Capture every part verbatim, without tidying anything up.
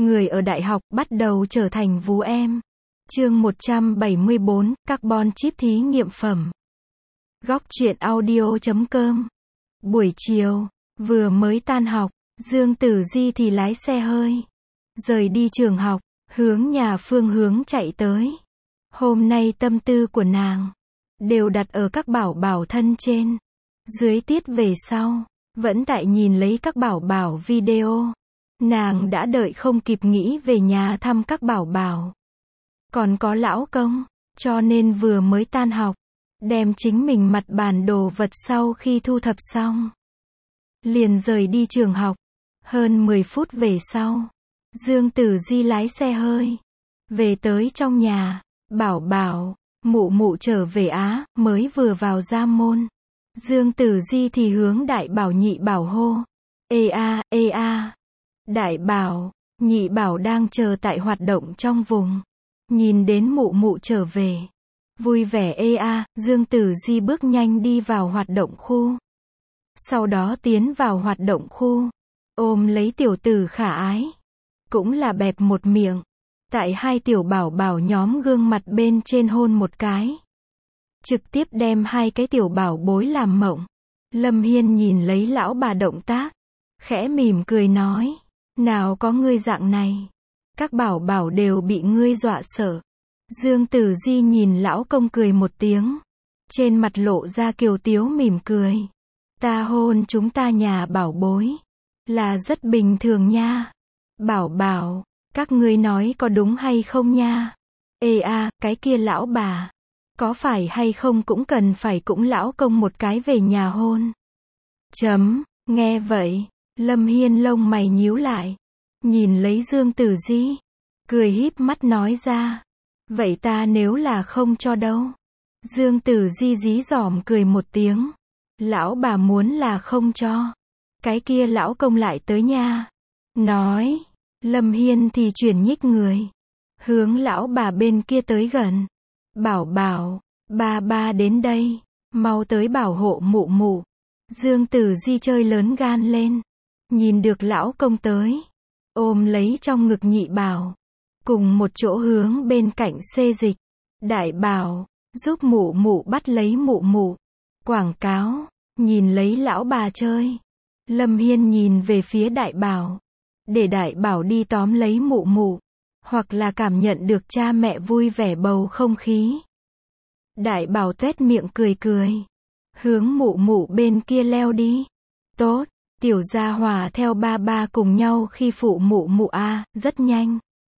Người ở đại học bắt đầu trở thành vú em. Chương một trăm bảy mươi bốn, Carbon chip thí nghiệm phẩm. Góc truyện audio chấm com. Buổi chiều, vừa mới tan học, Dương Tử Di thì lái xe hơi, rời đi trường học, hướng nhà phương hướng chạy tới. Hôm nay tâm tư của nàng đều đặt ở các bảo bảo thân trên. Dưới tiết về sau, vẫn tại nhìn lấy các bảo bảo video. Nàng đã đợi không kịp nghĩ về nhà thăm các bảo bảo. Còn có lão công, cho nên vừa mới tan học, đem chính mình mặt bàn đồ vật sau khi thu thập xong, liền rời đi trường học. Hơn mười phút về sau, Dương Tử Di lái xe hơi về tới trong nhà. Bảo bảo, mụ mụ trở về á, mới vừa vào ra môn. Dương Tử Di thì hướng đại bảo nhị bảo hô. Ê a, ê a. Đại bảo, nhị bảo đang chờ tại hoạt động trong vùng. Nhìn đến mụ mụ trở về, vui vẻ ê a, Dương Tử Di bước nhanh đi vào hoạt động khu. Sau đó tiến vào hoạt động khu, ôm lấy tiểu tử khả ái. Cũng là bẹp một miệng. Tại hai tiểu bảo bảo nhóm gương mặt bên trên hôn một cái. Trực tiếp đem hai cái tiểu bảo bối làm mộng. Lâm Hiên nhìn lấy lão bà động tác, khẽ mỉm cười nói. Nào có ngươi dạng này. Các bảo bảo đều bị ngươi dọa sợ. Dương Tử Di nhìn lão công cười một tiếng. Trên mặt lộ ra kiều tiếu mỉm cười. Ta hôn chúng ta nhà bảo bối. Là rất bình thường nha. Bảo bảo, các ngươi nói có đúng hay không nha? Ê a, cái kia lão bà. Có phải hay không cũng cần phải cũng lão công một cái về nhà hôn. Chấm, nghe vậy. Lâm Hiên lông mày nhíu lại. Nhìn lấy Dương Tử Di. Cười híp mắt nói ra. Vậy ta nếu là không cho đâu. Dương Tử Di dí dỏm cười một tiếng. Lão bà muốn là không cho. Cái kia lão công lại tới nha. Nói. Lâm Hiên thì chuyển nhích người. Hướng lão bà bên kia tới gần. Bảo bảo. Ba ba đến đây. Mau tới bảo hộ mụ mụ. Dương Tử Di chơi lớn gan lên. Nhìn được lão công tới. Ôm lấy trong ngực nhị bảo. Cùng một chỗ hướng bên cạnh xê dịch. Đại bảo. Giúp mụ mụ bắt lấy mụ mụ. Quảng cáo. Nhìn lấy lão bà chơi. Lâm Hiên nhìn về phía đại bảo. Để đại bảo đi tóm lấy mụ mụ. Hoặc là cảm nhận được cha mẹ vui vẻ bầu không khí. Đại bảo tuét miệng cười cười. Hướng mụ mụ bên kia leo đi. Tốt. Tiểu gia hòa theo ba ba cùng nhau khi phụ mụ mụ a, rất nhanh.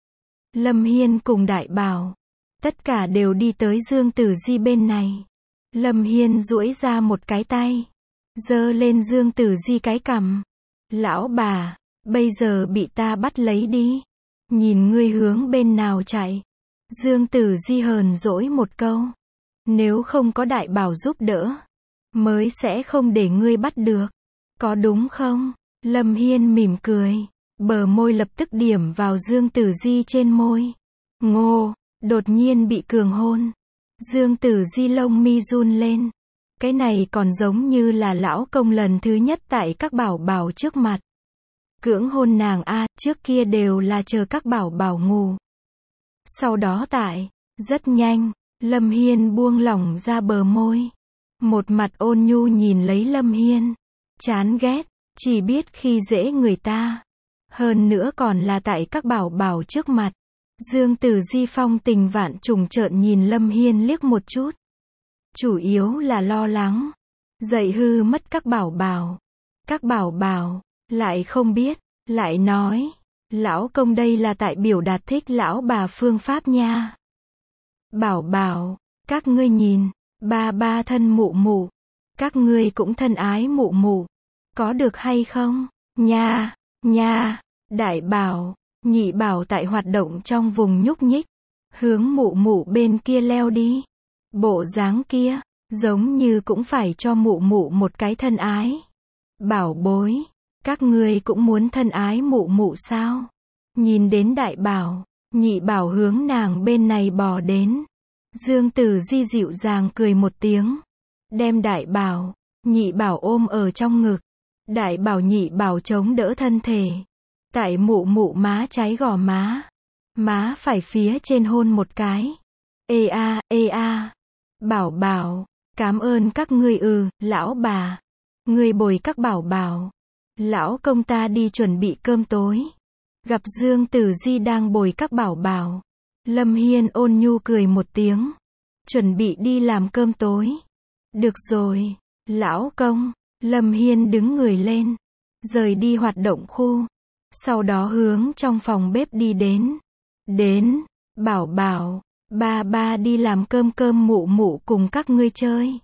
Lâm Hiên cùng đại bảo. Tất cả đều đi tới Dương Tử Di bên này. Lâm Hiên duỗi ra một cái tay. Giơ lên Dương Tử Di cái cằm. Lão bà, bây giờ bị ta bắt lấy đi. Nhìn ngươi hướng bên nào chạy. Dương Tử Di hờn dỗi một câu. Nếu không có đại bảo giúp đỡ, mới sẽ không để ngươi bắt được. Có đúng không? Lâm Hiên mỉm cười. Bờ môi lập tức điểm vào Dương Tử Di trên môi. Ngô, đột nhiên bị cường hôn. Dương Tử Di lông mi run lên. Cái này còn giống như là lão công lần thứ nhất tại các bảo bảo trước mặt. Cưỡng hôn nàng a, trước kia đều là chờ các bảo bảo ngủ. Sau đó tại, rất nhanh, Lâm Hiên buông lỏng ra bờ môi. Một mặt ôn nhu nhìn lấy Lâm Hiên. Chán ghét, chỉ biết khi dễ người ta. Hơn nữa còn là tại các bảo bảo trước mặt. Dương Tử Di phong tình vạn trùng trợn nhìn Lâm Hiên liếc một chút. Chủ yếu là lo lắng. Dạy hư mất các bảo bảo. Các bảo bảo, lại không biết, lại nói. Lão công đây là tại biểu đạt thích lão bà phương pháp nha. Bảo bảo, các ngươi nhìn, ba ba thân mụ mụ. Các ngươi cũng thân ái mụ mụ. Có được hay không? Nha, nha, đại bảo, nhị bảo tại hoạt động trong vùng nhúc nhích. Hướng mụ mụ bên kia leo đi. Bộ dáng kia, giống như cũng phải cho mụ mụ một cái thân ái. Bảo bối, các ngươi cũng muốn thân ái mụ mụ sao? Nhìn đến đại bảo, nhị bảo hướng nàng bên này bò đến. Dương Tử Di dịu dàng cười một tiếng. Đem đại bảo, nhị bảo ôm ở trong ngực. Đại bảo nhị bảo chống đỡ thân thể. Tại mụ mụ má trái gò má. Má phải phía trên hôn một cái. Ê a, ê a. Bảo bảo, cảm ơn các ngươi ừ, lão bà. Ngươi bồi các bảo bảo. Lão công ta đi chuẩn bị cơm tối. Gặp Dương Tử Di đang bồi các bảo bảo. Lâm Hiên ôn nhu cười một tiếng. Chuẩn bị đi làm cơm tối. Được rồi, lão công. Lâm Hiên đứng người lên. Rời đi hoạt động khu. Sau đó hướng trong phòng bếp đi đến. Đến, bảo bảo, ba ba đi làm cơm cơm mụ mụ cùng các ngươi chơi.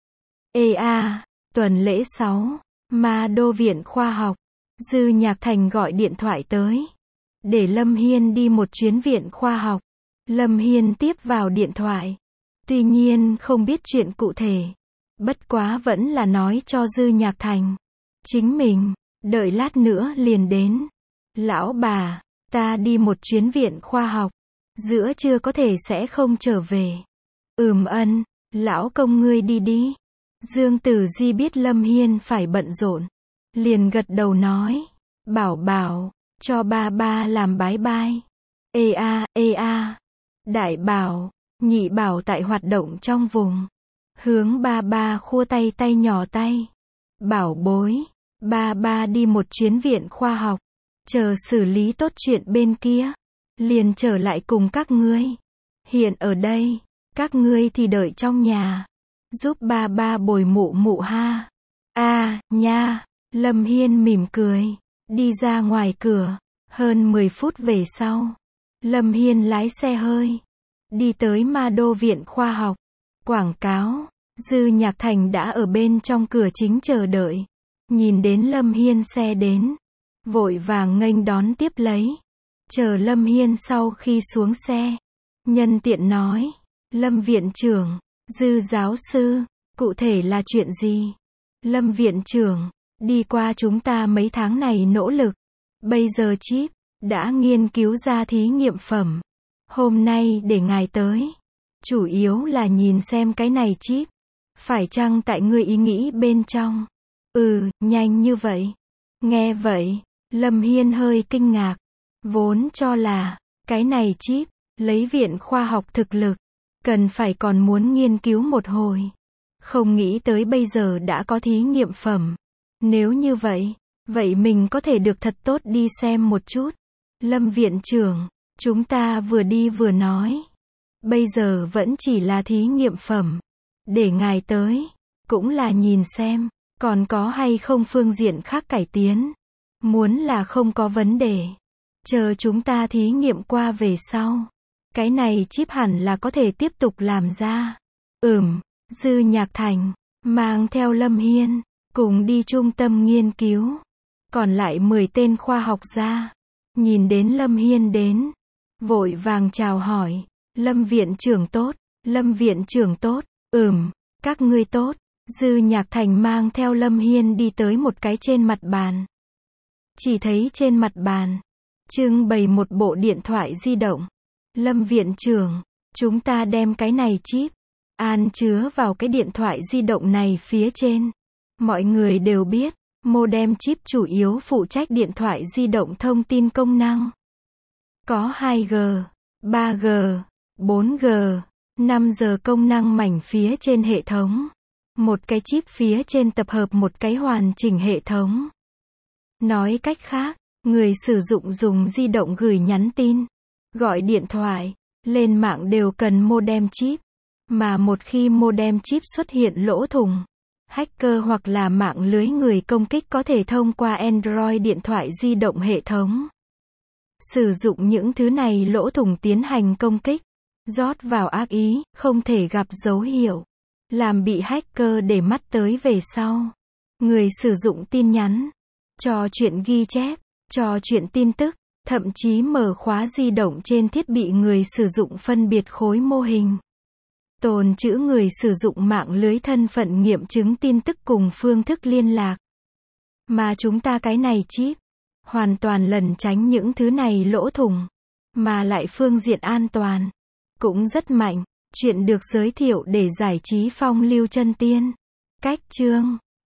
Ê a, tuần lễ sáu, Ma Đô Viện Khoa học. Dư Nhạc Thành gọi điện thoại tới. Để Lâm Hiên đi một chuyến viện khoa học. Lâm Hiên tiếp vào điện thoại. Tuy nhiên không biết chuyện cụ thể. Bất quá vẫn là nói cho Dư Nhạc Thành. Chính mình, đợi lát nữa liền đến. Lão bà, ta đi một chuyến viện khoa học. Giữa trưa có thể sẽ không trở về. Ừm ân, lão công ngươi đi đi. Dương Tử Di biết Lâm Hiên phải bận rộn. Liền gật đầu nói. Bảo bảo, cho ba ba làm bái bai. Ê a, ê a. Đại bảo, nhị bảo tại hoạt động trong vùng. Hướng ba ba khua tay tay nhỏ tay. Bảo bối, ba ba đi một chuyến viện khoa học. Chờ xử lý tốt chuyện bên kia. Liền trở lại cùng các ngươi. Hiện ở đây, các ngươi thì đợi trong nhà. Giúp ba ba bồi mụ mụ ha. A, à, nha. Lâm Hiên mỉm cười. Đi ra ngoài cửa. Hơn mười phút về sau. Lâm Hiên lái xe hơi. Đi tới Ma Đô Viện Khoa học. Quảng cáo. Dư Nhạc Thành đã ở bên trong cửa chính chờ đợi. Nhìn đến Lâm Hiên xe đến. Vội vàng nghênh đón tiếp lấy. Chờ Lâm Hiên sau khi xuống xe. Nhân tiện nói. Lâm viện trưởng. Dư giáo sư. Cụ thể là chuyện gì? Lâm viện trưởng. Đi qua chúng ta mấy tháng này nỗ lực. Bây giờ chip. Đã nghiên cứu ra thí nghiệm phẩm. Hôm nay để ngài tới. Chủ yếu là nhìn xem cái này chip. Phải chăng tại ngươi ý nghĩ bên trong? Ừ, nhanh như vậy. Nghe vậy. Lâm Hiên hơi kinh ngạc. Vốn cho là. Cái này chip. Lấy viện khoa học thực lực. Cần phải còn muốn nghiên cứu một hồi. Không nghĩ tới bây giờ đã có thí nghiệm phẩm. Nếu như vậy. Vậy mình có thể được thật tốt đi xem một chút. Lâm viện trưởng. Chúng ta vừa đi vừa nói. Bây giờ vẫn chỉ là thí nghiệm phẩm. Để ngài tới. Cũng là nhìn xem. Còn có hay không phương diện khác cải tiến. Muốn là không có vấn đề. Chờ chúng ta thí nghiệm qua về sau. Cái này chip hẳn là có thể tiếp tục làm ra. Ừm, Dư Nhạc Thành. Mang theo Lâm Hiên. Cùng đi trung tâm nghiên cứu. Còn lại mười tên khoa học gia. Nhìn đến Lâm Hiên đến. Vội vàng chào hỏi. Lâm viện trưởng tốt. Lâm viện trưởng tốt. Ừm, các ngươi tốt. Dư Nhạc Thành mang theo Lâm Hiên đi tới một cái trên mặt bàn. Chỉ thấy trên mặt bàn. Trưng bày một bộ điện thoại di động. Lâm viện trưởng. Chúng ta đem cái này chip. An chứa vào cái điện thoại di động này phía trên. Mọi người đều biết. Modem chip chủ yếu phụ trách điện thoại di động thông tin công năng. Có hai G, ba G, bốn G, năm G công năng mảnh phía trên hệ thống. Một cái chip phía trên tập hợp một cái hoàn chỉnh hệ thống. Nói cách khác, người sử dụng dùng di động gửi nhắn tin, gọi điện thoại, lên mạng đều cần modem chip. Mà một khi modem chip xuất hiện lỗ thủng, hacker hoặc là mạng lưới người công kích có thể thông qua Android điện thoại di động hệ thống. Sử dụng những thứ này lỗ thủng tiến hành công kích, rót vào ác ý, không thể gặp dấu hiệu, làm bị hacker để mắt tới về sau. Người sử dụng tin nhắn, trò chuyện ghi chép, trò chuyện tin tức, thậm chí mở khóa di động trên thiết bị người sử dụng phân biệt khối mô hình. Tồn trữ người sử dụng mạng lưới thân phận nghiệm chứng tin tức cùng phương thức liên lạc. Mà chúng ta cái này chip, hoàn toàn lẩn tránh những thứ này lỗ thủng, mà lại phương diện an toàn, cũng rất mạnh. Chuyện được giới thiệu để giải trí phong lưu chân tiên. Cách chương